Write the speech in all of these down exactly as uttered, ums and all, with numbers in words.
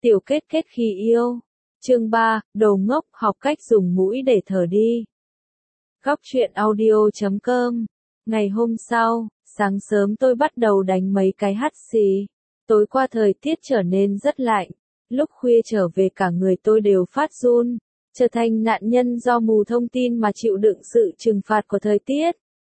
Tiểu kết kết khi yêu. Chương ba, đồ ngốc, học cách dùng mũi để thở đi. Góc truyện audio chấm com. Ngày hôm sau, sáng sớm tôi bắt đầu đánh mấy cái hắt xì. Tối qua thời tiết trở nên rất lạnh. Lúc khuya trở về cả người tôi đều phát run, trở thành nạn nhân do mù thông tin mà chịu đựng sự trừng phạt của thời tiết.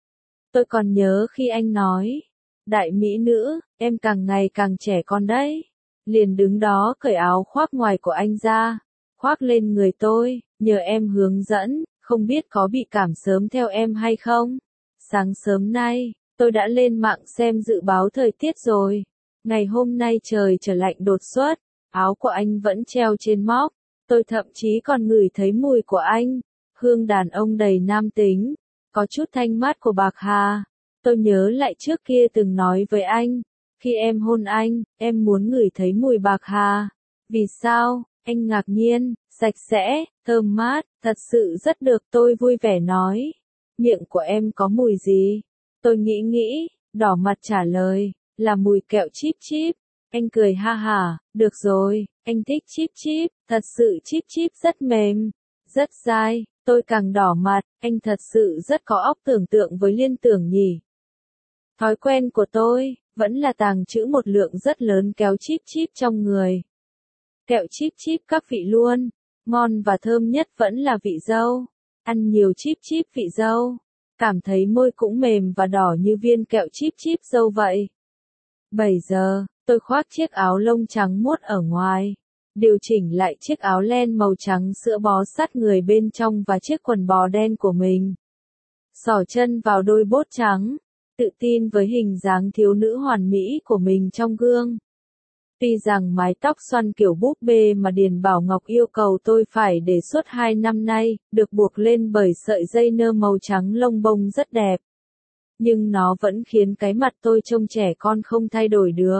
Tôi còn nhớ khi anh nói, đại mỹ nữ, em càng ngày càng trẻ con đấy. Liền đứng đó cởi áo khoác ngoài của anh ra, khoác lên người tôi, nhờ em hướng dẫn, không biết có bị cảm sớm theo em hay không. Sáng sớm nay, tôi đã lên mạng xem dự báo thời tiết rồi. Ngày hôm nay trời trở lạnh đột xuất, áo của anh vẫn treo trên móc. Tôi thậm chí còn ngửi thấy mùi của anh, hương đàn ông đầy nam tính, có chút thanh mát của bạc hà. Tôi nhớ lại trước kia từng nói với anh, khi em hôn anh, em muốn ngửi thấy mùi bạc hà. Vì sao? Anh ngạc nhiên, sạch sẽ, thơm mát, thật sự rất được, tôi vui vẻ nói. Miệng của em có mùi gì? Tôi nghĩ nghĩ, đỏ mặt trả lời, là mùi kẹo chip chip. Anh cười ha hả, được rồi, anh thích chip chip, thật sự chip chip rất mềm, rất dai. Tôi càng đỏ mặt, anh thật sự rất có óc tưởng tượng với liên tưởng nhỉ. Thói quen của tôi, vẫn là tàng trữ một lượng rất lớn kéo chip chip trong người. Kẹo chip chip các vị luôn, ngon và thơm nhất vẫn là vị dâu. Ăn nhiều chip chip vị dâu, cảm thấy môi cũng mềm và đỏ như viên kẹo chip chip dâu vậy. bảy giờ, tôi khoác chiếc áo lông trắng muốt ở ngoài, điều chỉnh lại chiếc áo len màu trắng sữa bó sát người bên trong và chiếc quần bò đen của mình. Xỏ chân vào đôi bốt trắng, tự tin với hình dáng thiếu nữ hoàn mỹ của mình trong gương. Tuy rằng mái tóc xoăn kiểu búp bê mà Điền Bảo Ngọc yêu cầu tôi phải để suốt hai năm nay, được buộc lên bởi sợi dây nơ màu trắng lông bông rất đẹp. Nhưng nó vẫn khiến cái mặt tôi trông trẻ con không thay đổi được.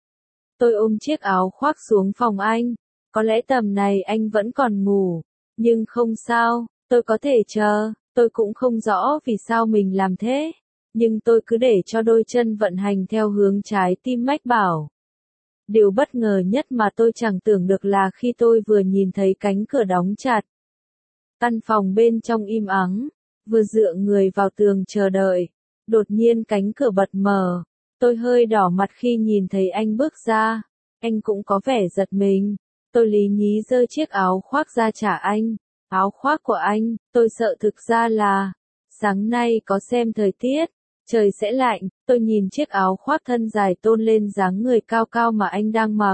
Tôi ôm chiếc áo khoác xuống phòng anh, có lẽ tầm này anh vẫn còn ngủ, nhưng không sao, tôi có thể chờ, tôi cũng không rõ vì sao mình làm thế, nhưng tôi cứ để cho đôi chân vận hành theo hướng trái tim mách bảo. Điều bất ngờ nhất mà tôi chẳng tưởng được là khi tôi vừa nhìn thấy cánh cửa đóng chặt. Căn phòng bên trong im ắng, vừa dựa người vào tường chờ đợi, đột nhiên cánh cửa bật mở. Tôi hơi đỏ mặt khi nhìn thấy anh bước ra, anh cũng có vẻ giật mình. Tôi lý nhí giơ chiếc áo khoác ra trả anh, áo khoác của anh, tôi sợ thực ra là, sáng nay có xem thời tiết, trời sẽ lạnh, tôi nhìn chiếc áo khoác thân dài tôn lên dáng người cao cao mà anh đang mặc.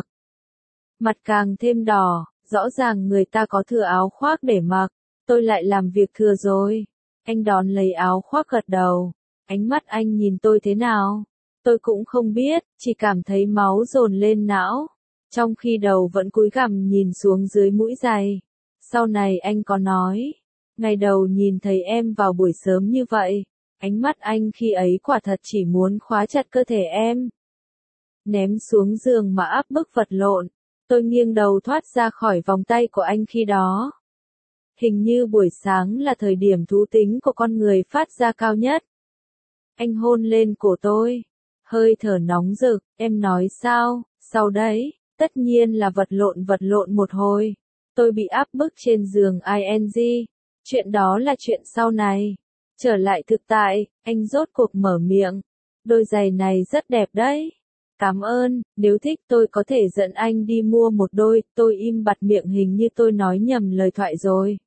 Mặt càng thêm đỏ, rõ ràng người ta có thừa áo khoác để mặc, tôi lại làm việc thừa rồi. Anh đón lấy áo khoác gật đầu, ánh mắt anh nhìn tôi thế nào? Tôi cũng không biết, chỉ cảm thấy máu dồn lên não, trong khi đầu vẫn cúi gằm nhìn xuống dưới mũi giày. Sau này anh có nói, ngày đầu nhìn thấy em vào buổi sớm như vậy, ánh mắt anh khi ấy quả thật chỉ muốn khóa chặt cơ thể em. Ném xuống giường mà áp bức vật lộn, tôi nghiêng đầu thoát ra khỏi vòng tay của anh khi đó. Hình như buổi sáng là thời điểm thú tính của con người phát ra cao nhất. Anh hôn lên cổ tôi, hơi thở nóng rực, em nói sao, sau đấy, tất nhiên là vật lộn vật lộn một hồi. Tôi bị áp bức trên giường ing, chuyện đó là chuyện sau này. Trở lại thực tại, anh rốt cuộc mở miệng, đôi giày này rất đẹp đấy. Cảm ơn, nếu thích tôi có thể dẫn anh đi mua một đôi. Tôi im bặt miệng, hình như tôi nói nhầm lời thoại rồi.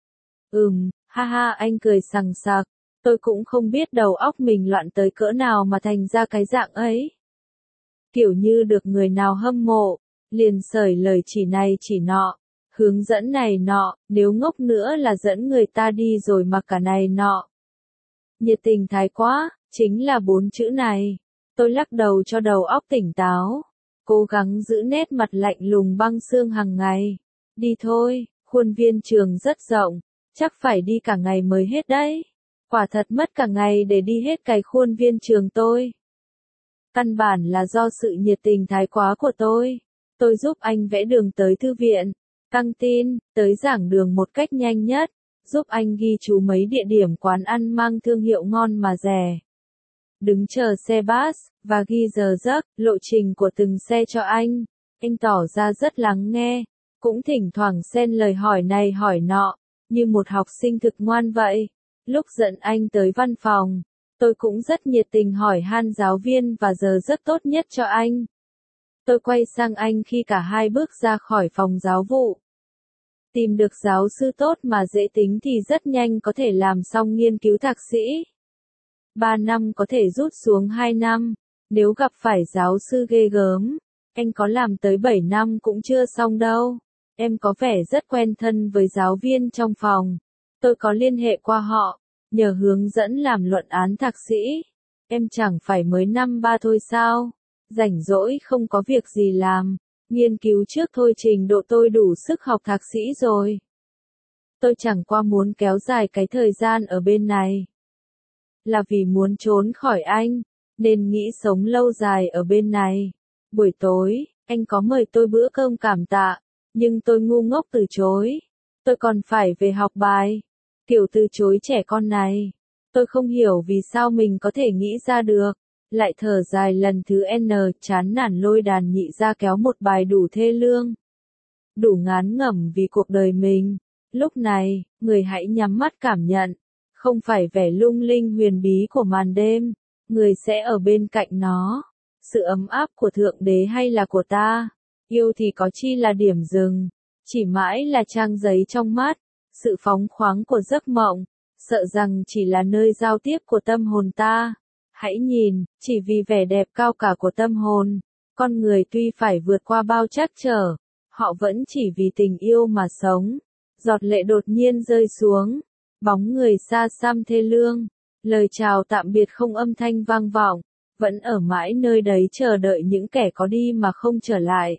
Ừm, ha ha, anh cười sằng sặc. Tôi cũng không biết đầu óc mình loạn tới cỡ nào mà thành ra cái dạng ấy. Kiểu như được người nào hâm mộ, liền sởi lời chỉ này chỉ nọ, hướng dẫn này nọ, nếu ngốc nữa là dẫn người ta đi rồi mà cả này nọ. Nhiệt tình thái quá, chính là bốn chữ này. Tôi lắc đầu cho đầu óc tỉnh táo, cố gắng giữ nét mặt lạnh lùng băng xương hàng ngày. Đi thôi, khuôn viên trường rất rộng, chắc phải đi cả ngày mới hết đấy. Quả thật mất cả ngày để đi hết cái khuôn viên trường tôi. Căn bản là do sự nhiệt tình thái quá của tôi. Tôi giúp anh vẽ đường tới thư viện, căng tin, tới giảng đường một cách nhanh nhất, giúp anh ghi chú mấy địa điểm quán ăn mang thương hiệu ngon mà rẻ. Đứng chờ xe bus, và ghi giờ giấc, lộ trình của từng xe cho anh. Anh tỏ ra rất lắng nghe, cũng thỉnh thoảng xen lời hỏi này hỏi nọ, như một học sinh thực ngoan vậy. Lúc dẫn anh tới văn phòng, tôi cũng rất nhiệt tình hỏi han giáo viên và giờ rất tốt nhất cho anh. Tôi quay sang anh khi cả hai bước ra khỏi phòng giáo vụ. Tìm được giáo sư tốt mà dễ tính thì rất nhanh có thể làm xong nghiên cứu thạc sĩ. Ba năm có thể rút xuống hai năm, nếu gặp phải giáo sư ghê gớm, anh có làm tới bảy năm cũng chưa xong đâu. Em có vẻ rất quen thân với giáo viên trong phòng. Tôi có liên hệ qua họ, nhờ hướng dẫn làm luận án thạc sĩ. Em chẳng phải mới năm ba thôi sao? Rảnh rỗi không có việc gì làm, nghiên cứu trước thôi, trình độ tôi đủ sức học thạc sĩ rồi. Tôi chẳng qua muốn kéo dài cái thời gian ở bên này. Là vì muốn trốn khỏi anh, nên nghĩ sống lâu dài ở bên này. Buổi tối, anh có mời tôi bữa cơm cảm tạ, nhưng tôi ngu ngốc từ chối. Tôi còn phải về học bài. Kiểu từ chối trẻ con này. Tôi không hiểu vì sao mình có thể nghĩ ra được. Lại thở dài lần thứ N, chán nản lôi đàn nhị ra kéo một bài đủ thê lương. Đủ ngán ngẩm vì cuộc đời mình. Lúc này, người hãy nhắm mắt cảm nhận. Không phải vẻ lung linh huyền bí của màn đêm. Người sẽ ở bên cạnh nó. Sự ấm áp của Thượng Đế hay là của ta? Yêu thì có chi là điểm dừng. Chỉ mãi là trang giấy trong mắt. Sự phóng khoáng của giấc mộng. Sợ rằng chỉ là nơi giao tiếp của tâm hồn ta. Hãy nhìn, chỉ vì vẻ đẹp cao cả của tâm hồn, con người tuy phải vượt qua bao trắc trở, họ vẫn chỉ vì tình yêu mà sống. Giọt lệ đột nhiên rơi xuống, bóng người xa xăm thê lương, lời chào tạm biệt không âm thanh vang vọng, vẫn ở mãi nơi đấy chờ đợi những kẻ có đi mà không trở lại.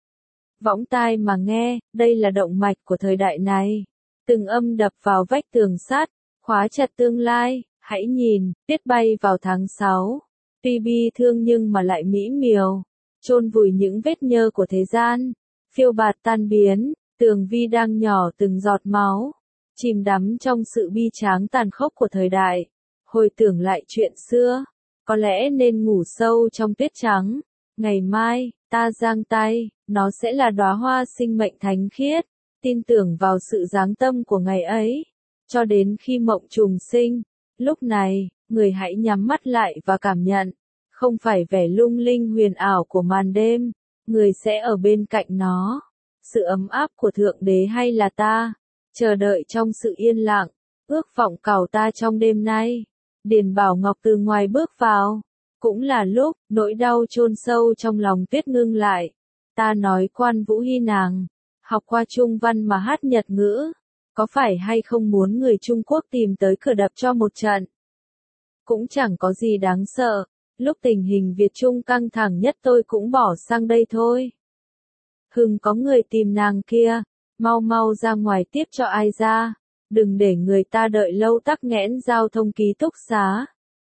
Võng tai mà nghe, đây là động mạch của thời đại này. Từng âm đập vào vách tường sắt, khóa chặt tương lai. Hãy nhìn, tuyết bay vào tháng sáu. Tuy bi thương nhưng mà lại mỹ miều. Chôn vùi những vết nhơ của thế gian. Phiêu bạt tan biến, tường vi đang nhỏ từng giọt máu. Chìm đắm trong sự bi tráng tàn khốc của thời đại. Hồi tưởng lại chuyện xưa. Có lẽ nên ngủ sâu trong tuyết trắng. Ngày mai, ta giang tay, nó sẽ là đóa hoa sinh mệnh thánh khiết. Tin tưởng vào sự giáng tâm của ngày ấy. Cho đến khi mộng trùng sinh. Lúc này, người hãy nhắm mắt lại và cảm nhận, không phải vẻ lung linh huyền ảo của màn đêm, người sẽ ở bên cạnh nó. Sự ấm áp của Thượng Đế hay là ta, chờ đợi trong sự yên lặng, ước vọng cầu ta trong đêm nay. Điền Bảo Ngọc từ ngoài bước vào, cũng là lúc nỗi đau chôn sâu trong lòng tuyết ngưng lại. Ta nói Quan Vũ Hy nàng, học qua Trung văn mà hát Nhật ngữ. Có phải hay không muốn người Trung Quốc tìm tới cửa đập cho một trận? Cũng chẳng có gì đáng sợ, lúc tình hình Việt Trung căng thẳng nhất tôi cũng bỏ sang đây thôi. Hừng có người tìm nàng kia, mau mau ra ngoài tiếp cho ai ra, đừng để người ta đợi lâu tắc nghẽn giao thông ký túc xá.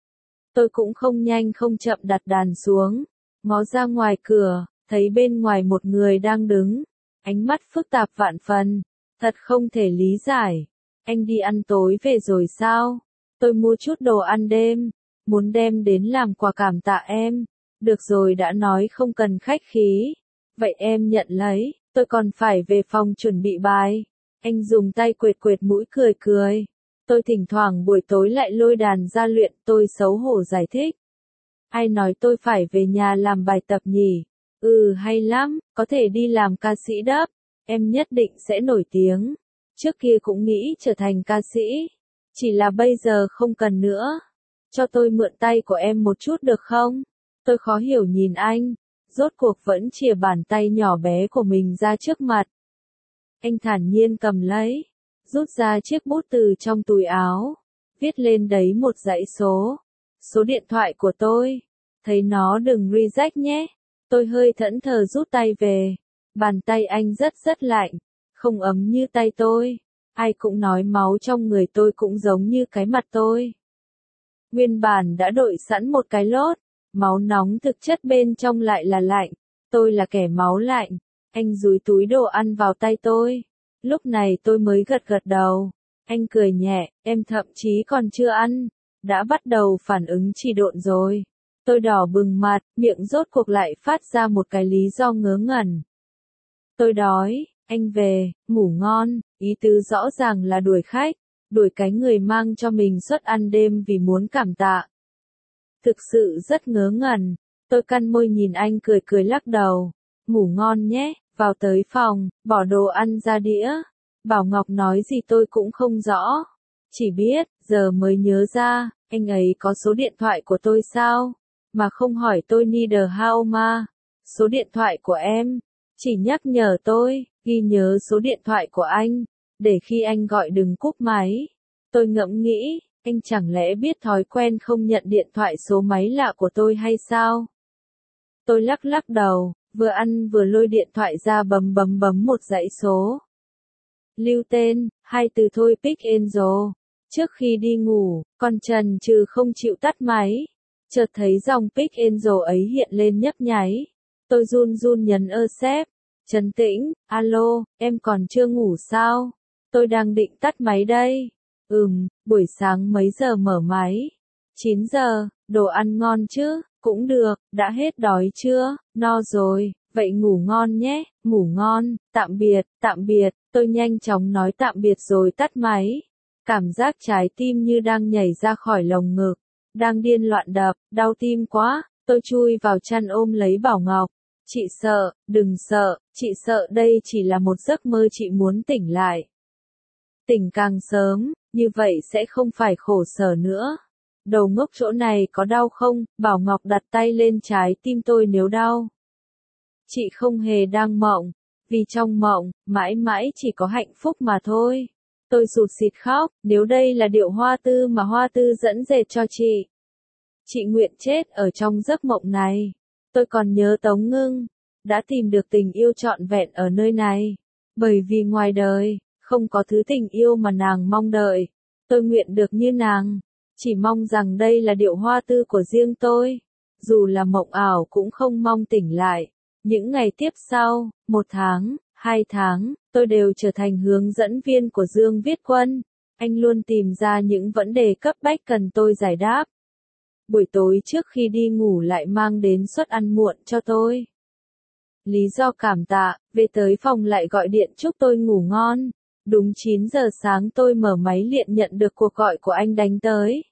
Tôi cũng không nhanh không chậm đặt đàn xuống, ngó ra ngoài cửa, thấy bên ngoài một người đang đứng, ánh mắt phức tạp vạn phần. Thật không thể lý giải. Anh đi ăn tối về rồi sao? Tôi mua chút đồ ăn đêm, muốn đem đến làm quà cảm tạ em. Được rồi, đã nói không cần khách khí. Vậy em nhận lấy, tôi còn phải về phòng chuẩn bị bài. Anh dùng tay quệt quệt mũi cười cười. Tôi thỉnh thoảng buổi tối lại lôi đàn ra luyện, tôi xấu hổ giải thích. Ai nói tôi phải về nhà làm bài tập nhỉ? Ừ hay lắm, có thể đi làm ca sĩ đắp. Em nhất định sẽ nổi tiếng. Trước kia cũng nghĩ trở thành ca sĩ. Chỉ là bây giờ không cần nữa. Cho tôi mượn tay của em một chút được không? Tôi khó hiểu nhìn anh. Rốt cuộc vẫn chìa bàn tay nhỏ bé của mình ra trước mặt. Anh thản nhiên cầm lấy. Rút ra chiếc bút từ trong túi áo. Viết lên đấy một dãy số. Số điện thoại của tôi. Thấy nó đừng reject nhé. Tôi hơi thẫn thờ rút tay về. Bàn tay anh rất rất lạnh, không ấm như tay tôi. Ai cũng nói máu trong người tôi cũng giống như cái mặt tôi. Nguyên bản đã đội sẵn một cái lốt, máu nóng thực chất bên trong lại là lạnh. Tôi là kẻ máu lạnh. Anh dúi túi đồ ăn vào tay tôi. Lúc này tôi mới gật gật đầu. Anh cười nhẹ, em thậm chí còn chưa ăn, đã bắt đầu phản ứng trì độn rồi. Tôi đỏ bừng mặt, miệng rốt cuộc lại phát ra một cái lý do ngớ ngẩn. Tôi đói, anh về, ngủ ngon, ý tứ rõ ràng là đuổi khách, đuổi cái người mang cho mình suất ăn đêm vì muốn cảm tạ. Thực sự rất ngớ ngẩn, tôi cắn môi nhìn anh cười cười lắc đầu, ngủ ngon nhé, vào tới phòng, bỏ đồ ăn ra đĩa. Bảo Ngọc nói gì tôi cũng không rõ, chỉ biết, giờ mới nhớ ra, anh ấy có số điện thoại của tôi sao, mà không hỏi tôi need how mà, số điện thoại của em, chỉ nhắc nhở tôi, ghi nhớ số điện thoại của anh, để khi anh gọi đừng cúp máy. Tôi ngẫm nghĩ, anh chẳng lẽ biết thói quen không nhận điện thoại số máy lạ của tôi hay sao? Tôi lắc lắc đầu, vừa ăn vừa lôi điện thoại ra bấm bấm bấm một dãy số. Lưu tên, hai từ thôi Pick Angel. Trước khi đi ngủ, còn chần chừ không chịu tắt máy. Chợt thấy dòng Pick Angel ấy hiện lên nhấp nháy. Tôi run run nhấn accept. Trấn tĩnh, alo, em còn chưa ngủ sao? Tôi đang định tắt máy đây. Ừm, buổi sáng mấy giờ mở máy? chín giờ, đồ ăn ngon chứ? Cũng được, đã hết đói chưa? No rồi, vậy ngủ ngon nhé, ngủ ngon, tạm biệt, tạm biệt. Tôi nhanh chóng nói tạm biệt rồi tắt máy. Cảm giác trái tim như đang nhảy ra khỏi lồng ngực, đang điên loạn đập, đau tim quá. Tôi chui vào chăn ôm lấy Bảo Ngọc. Chị sợ, đừng sợ, chị sợ đây chỉ là một giấc mơ, chị muốn tỉnh lại. Tỉnh càng sớm, như vậy sẽ không phải khổ sở nữa. Đầu ngốc chỗ này có đau không? Bảo Ngọc đặt tay lên trái tim tôi nếu đau. Chị không hề đang mộng, vì trong mộng, mãi mãi chỉ có hạnh phúc mà thôi. Tôi sụt sịt khóc, nếu đây là điệu Hoa Tư mà Hoa Tư dẫn dệt cho chị. Chị nguyện chết ở trong giấc mộng này. Tôi còn nhớ Tống Ngưng, đã tìm được tình yêu trọn vẹn ở nơi này. Bởi vì ngoài đời, không có thứ tình yêu mà nàng mong đợi. Tôi nguyện được như nàng. Chỉ mong rằng đây là điệu Hoa Tư của riêng tôi. Dù là mộng ảo cũng không mong tỉnh lại. Những ngày tiếp sau, một tháng, hai tháng, tôi đều trở thành hướng dẫn viên của Dương Viết Quân. Anh luôn tìm ra những vấn đề cấp bách cần tôi giải đáp. Buổi tối trước khi đi ngủ lại mang đến suất ăn muộn cho tôi. Lý do cảm tạ, về tới phòng lại gọi điện chúc tôi ngủ ngon. Đúng chín giờ sáng tôi mở máy liền nhận được cuộc gọi của anh đánh tới.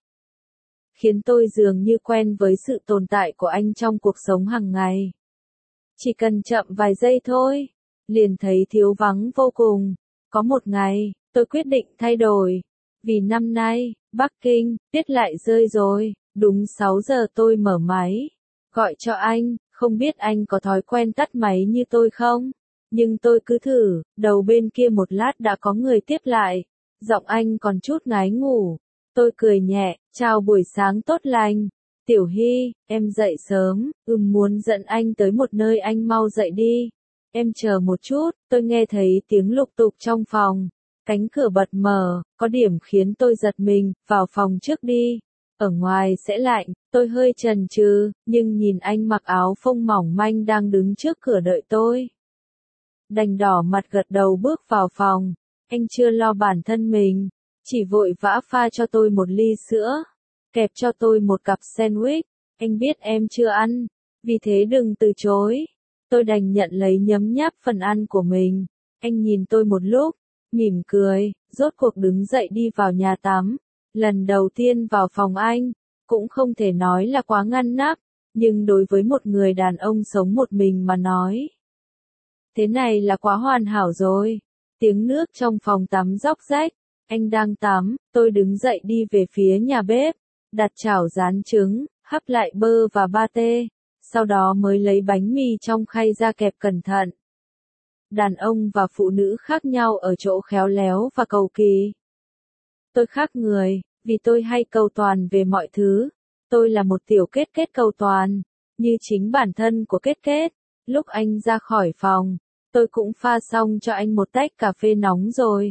Khiến tôi dường như quen với sự tồn tại của anh trong cuộc sống hàng ngày. Chỉ cần chậm vài giây thôi, liền thấy thiếu vắng vô cùng. Có một ngày, tôi quyết định thay đổi. Vì năm nay, Bắc Kinh, tiết lại rơi rồi. Đúng sáu giờ tôi mở máy. Gọi cho anh, không biết anh có thói quen tắt máy như tôi không? Nhưng tôi cứ thử, đầu bên kia một lát đã có người tiếp lại. Giọng anh còn chút ngái ngủ. Tôi cười nhẹ, chào buổi sáng tốt lành. Tiểu Hy, em dậy sớm, ừm muốn dẫn anh tới một nơi, anh mau dậy đi. Em chờ một chút, tôi nghe thấy tiếng lục tục trong phòng. Cánh cửa bật mở, có điểm khiến tôi giật mình, vào phòng trước đi. Ở ngoài sẽ lạnh, tôi hơi chần chừ, nhưng nhìn anh mặc áo phông mỏng manh đang đứng trước cửa đợi tôi. Đành đỏ mặt gật đầu bước vào phòng, anh chưa lo bản thân mình, chỉ vội vã pha cho tôi một ly sữa, kẹp cho tôi một cặp sandwich, anh biết em chưa ăn, vì thế đừng từ chối. Tôi đành nhận lấy nhấm nháp phần ăn của mình, anh nhìn tôi một lúc, mỉm cười, rốt cuộc đứng dậy đi vào nhà tắm. Lần đầu tiên vào phòng anh, cũng không thể nói là quá ngăn nắp, nhưng đối với một người đàn ông sống một mình mà nói. Thế này là quá hoàn hảo rồi. Tiếng nước trong phòng tắm róc rách, anh đang tắm, tôi đứng dậy đi về phía nhà bếp, đặt chảo rán trứng, hấp lại bơ và pate, sau đó mới lấy bánh mì trong khay ra kẹp cẩn thận. Đàn ông và phụ nữ khác nhau ở chỗ khéo léo và cầu kỳ. Tôi khác người, vì tôi hay cầu toàn về mọi thứ. Tôi là một tiểu kết kết cầu toàn, như chính bản thân của kết kết. Lúc anh ra khỏi phòng, tôi cũng pha xong cho anh một tách cà phê nóng rồi.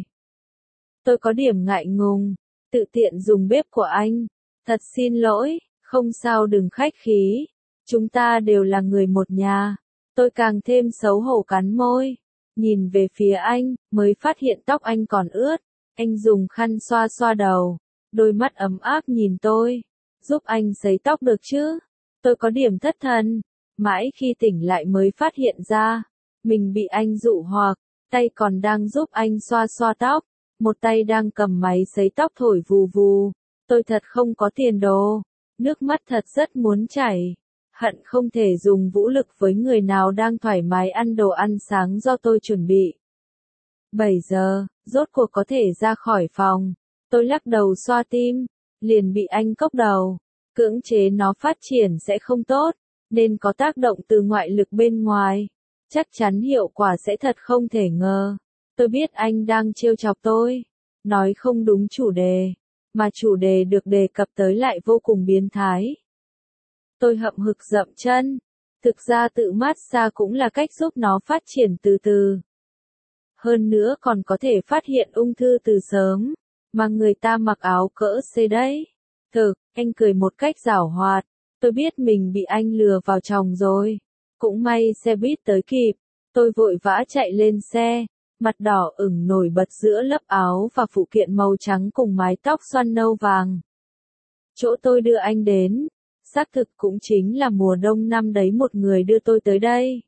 Tôi có điểm ngại ngùng, tự tiện dùng bếp của anh. Thật xin lỗi, không sao, đừng khách khí. Chúng ta đều là người một nhà. Tôi càng thêm xấu hổ cắn môi. Nhìn về phía anh, mới phát hiện tóc anh còn ướt. Anh dùng khăn xoa xoa đầu. Đôi mắt ấm áp nhìn tôi. Giúp anh sấy tóc được chứ? Tôi có điểm thất thần, mãi khi tỉnh lại mới phát hiện ra, mình bị anh dụ hoặc, tay còn đang giúp anh xoa xoa tóc, một tay đang cầm máy sấy tóc thổi vù vù. Tôi thật không có tiền đồ, nước mắt thật rất muốn chảy, hận không thể dùng vũ lực với người nào đang thoải mái ăn đồ ăn sáng do tôi chuẩn bị. bảy giờ, rốt cuộc có thể ra khỏi phòng, tôi lắc đầu xoa tim, liền bị anh cốc đầu, cưỡng chế nó phát triển sẽ không tốt, nên có tác động từ ngoại lực bên ngoài, chắc chắn hiệu quả sẽ thật không thể ngờ. Tôi biết anh đang trêu chọc tôi, nói không đúng chủ đề, mà chủ đề được đề cập tới lại vô cùng biến thái. Tôi hậm hực dậm chân, thực ra tự massage cũng là cách giúp nó phát triển từ từ. Hơn nữa còn có thể phát hiện ung thư từ sớm, mà người ta mặc áo cỡ C đấy. Thực, anh cười một cách giảo hoạt, tôi biết mình bị anh lừa vào chồng rồi. Cũng may xe buýt tới kịp, tôi vội vã chạy lên xe, mặt đỏ ửng nổi bật giữa lớp áo và phụ kiện màu trắng cùng mái tóc xoăn nâu vàng. Chỗ tôi đưa anh đến, xác thực cũng chính là mùa đông năm đấy một người đưa tôi tới đây.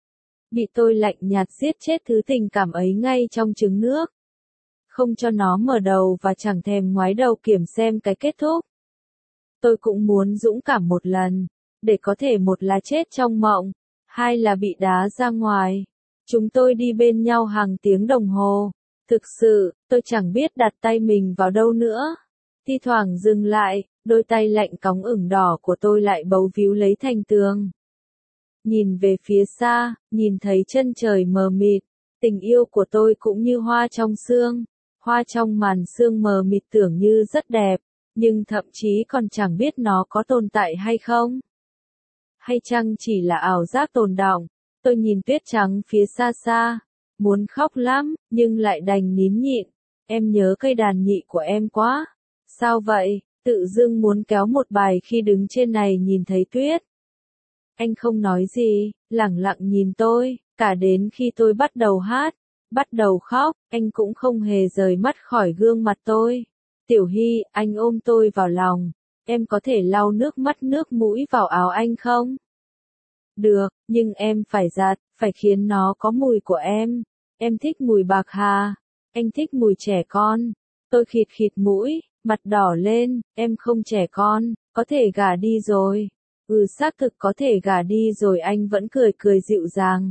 Bị tôi lạnh nhạt giết chết thứ tình cảm ấy ngay trong trứng nước. Không cho nó mở đầu và chẳng thèm ngoái đầu kiểm xem cái kết thúc. Tôi cũng muốn dũng cảm một lần, để có thể một là chết trong mộng, hai là bị đá ra ngoài. Chúng tôi đi bên nhau hàng tiếng đồng hồ. Thực sự, tôi chẳng biết đặt tay mình vào đâu nữa. Thi thoảng dừng lại, đôi tay lạnh cóng ửng đỏ của tôi lại bấu víu lấy thành tường. Nhìn về phía xa, nhìn thấy chân trời mờ mịt, tình yêu của tôi cũng như hoa trong sương, hoa trong màn sương mờ mịt tưởng như rất đẹp, nhưng thậm chí còn chẳng biết nó có tồn tại hay không. Hay chăng chỉ là ảo giác tồn đọng, tôi nhìn tuyết trắng phía xa xa, muốn khóc lắm, nhưng lại đành nín nhịn, em nhớ cây đàn nhị của em quá. Sao vậy, tự dưng muốn kéo một bài khi đứng trên này nhìn thấy tuyết. Anh không nói gì, lẳng lặng nhìn tôi, cả đến khi tôi bắt đầu hát, bắt đầu khóc, anh cũng không hề rời mắt khỏi gương mặt tôi. Tiểu Hy, anh ôm tôi vào lòng, em có thể lau nước mắt nước mũi vào áo anh không? Được, nhưng em phải giặt, phải khiến nó có mùi của em. Em thích mùi bạc hà, anh thích mùi trẻ con. Tôi khịt khịt mũi, mặt đỏ lên, em không trẻ con, có thể gả đi rồi. Ừ, xác thực có thể gả đi rồi, anh vẫn cười cười dịu dàng.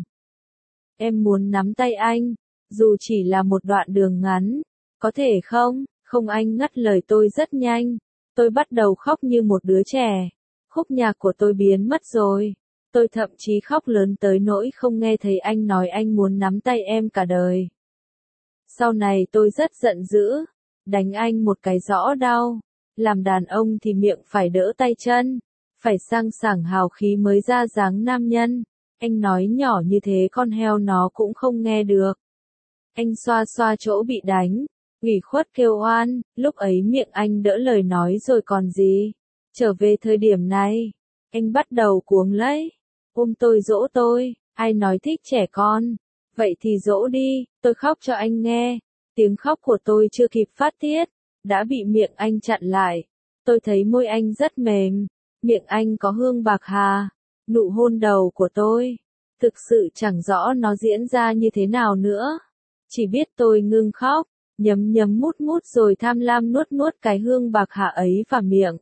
Em muốn nắm tay anh, dù chỉ là một đoạn đường ngắn. Có thể không? Không, anh ngắt lời tôi rất nhanh. Tôi bắt đầu khóc như một đứa trẻ. Khúc nhạc của tôi biến mất rồi. Tôi thậm chí khóc lớn tới nỗi không nghe thấy anh nói anh muốn nắm tay em cả đời. Sau này tôi rất giận dữ, đánh anh một cái rõ đau. Làm đàn ông thì miệng phải đỡ tay chân, phải sang sảng hào khí mới ra dáng nam nhân. Anh nói nhỏ như thế con heo nó cũng không nghe được. Anh xoa xoa chỗ bị đánh, ủy khuất kêu oan, lúc ấy miệng anh đỡ lời nói rồi còn gì. Trở về thời điểm này, anh bắt đầu cuống lấy, ôm tôi dỗ tôi, ai nói thích trẻ con, vậy thì dỗ đi, tôi khóc cho anh nghe. Tiếng khóc của tôi chưa kịp phát tiết, đã bị miệng anh chặn lại. Tôi thấy môi anh rất mềm, miệng anh có hương bạc hà, nụ hôn đầu của tôi. Thực sự chẳng rõ nó diễn ra như thế nào nữa. Chỉ biết tôi ngưng khóc, nhấm nhấm mút mút rồi tham lam nuốt nuốt cái hương bạc hà ấy vào miệng.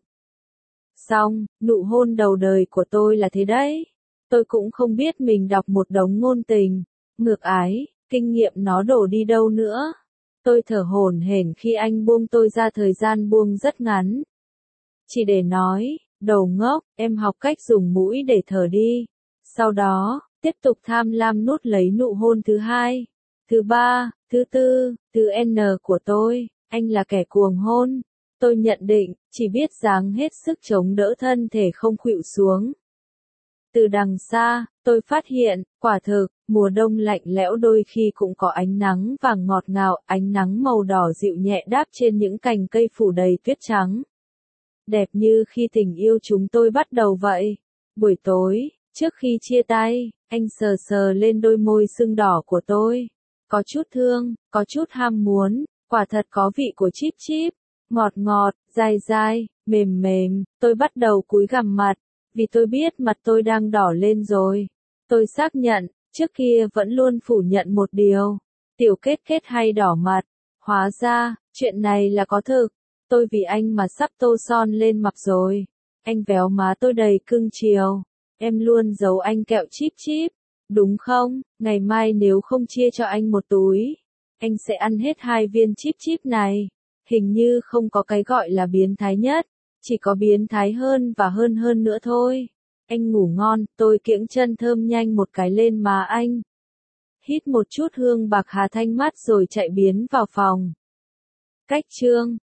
Xong, nụ hôn đầu đời của tôi là thế đấy. Tôi cũng không biết mình đọc một đống ngôn tình, ngược ái, kinh nghiệm nó đổ đi đâu nữa. Tôi thở hổn hển khi anh buông tôi ra, thời gian buông rất ngắn. Chỉ để nói, đầu ngốc, em học cách dùng mũi để thở đi. Sau đó, tiếp tục tham lam nuốt lấy nụ hôn thứ hai, thứ ba, thứ tư, thứ N của tôi. Anh là kẻ cuồng hôn. Tôi nhận định, chỉ biết dáng hết sức chống đỡ thân thể không khuỵu xuống. Từ đằng xa, tôi phát hiện, quả thực, mùa đông lạnh lẽo đôi khi cũng có ánh nắng vàng ngọt ngào, ánh nắng màu đỏ dịu nhẹ đáp trên những cành cây phủ đầy tuyết trắng. Đẹp như khi tình yêu chúng tôi bắt đầu vậy. Buổi tối, trước khi chia tay, anh sờ sờ lên đôi môi sưng đỏ của tôi. Có chút thương, có chút ham muốn, quả thật có vị của chip chip, ngọt ngọt, dai dai, mềm mềm. Tôi bắt đầu cúi gằm mặt, Vì tôi biết mặt tôi đang đỏ lên rồi. Tôi xác nhận, trước kia vẫn luôn phủ nhận một điều. Tiểu kết kết hay đỏ mặt. Hóa ra, chuyện này là có thực. Tôi vì anh mà sắp tô son lên mặt rồi. Anh véo má tôi đầy cưng chiều. Em luôn giấu anh kẹo chip chip. Đúng không? Ngày mai nếu không chia cho anh một túi, anh sẽ ăn hết hai viên chip chip này. Hình như không có cái gọi là biến thái nhất, chỉ có biến thái hơn và hơn hơn nữa thôi. Anh ngủ ngon, tôi kiễng chân thơm nhanh một cái lên má anh. Hít một chút hương bạc hà thanh mát rồi chạy biến vào phòng. Cách chương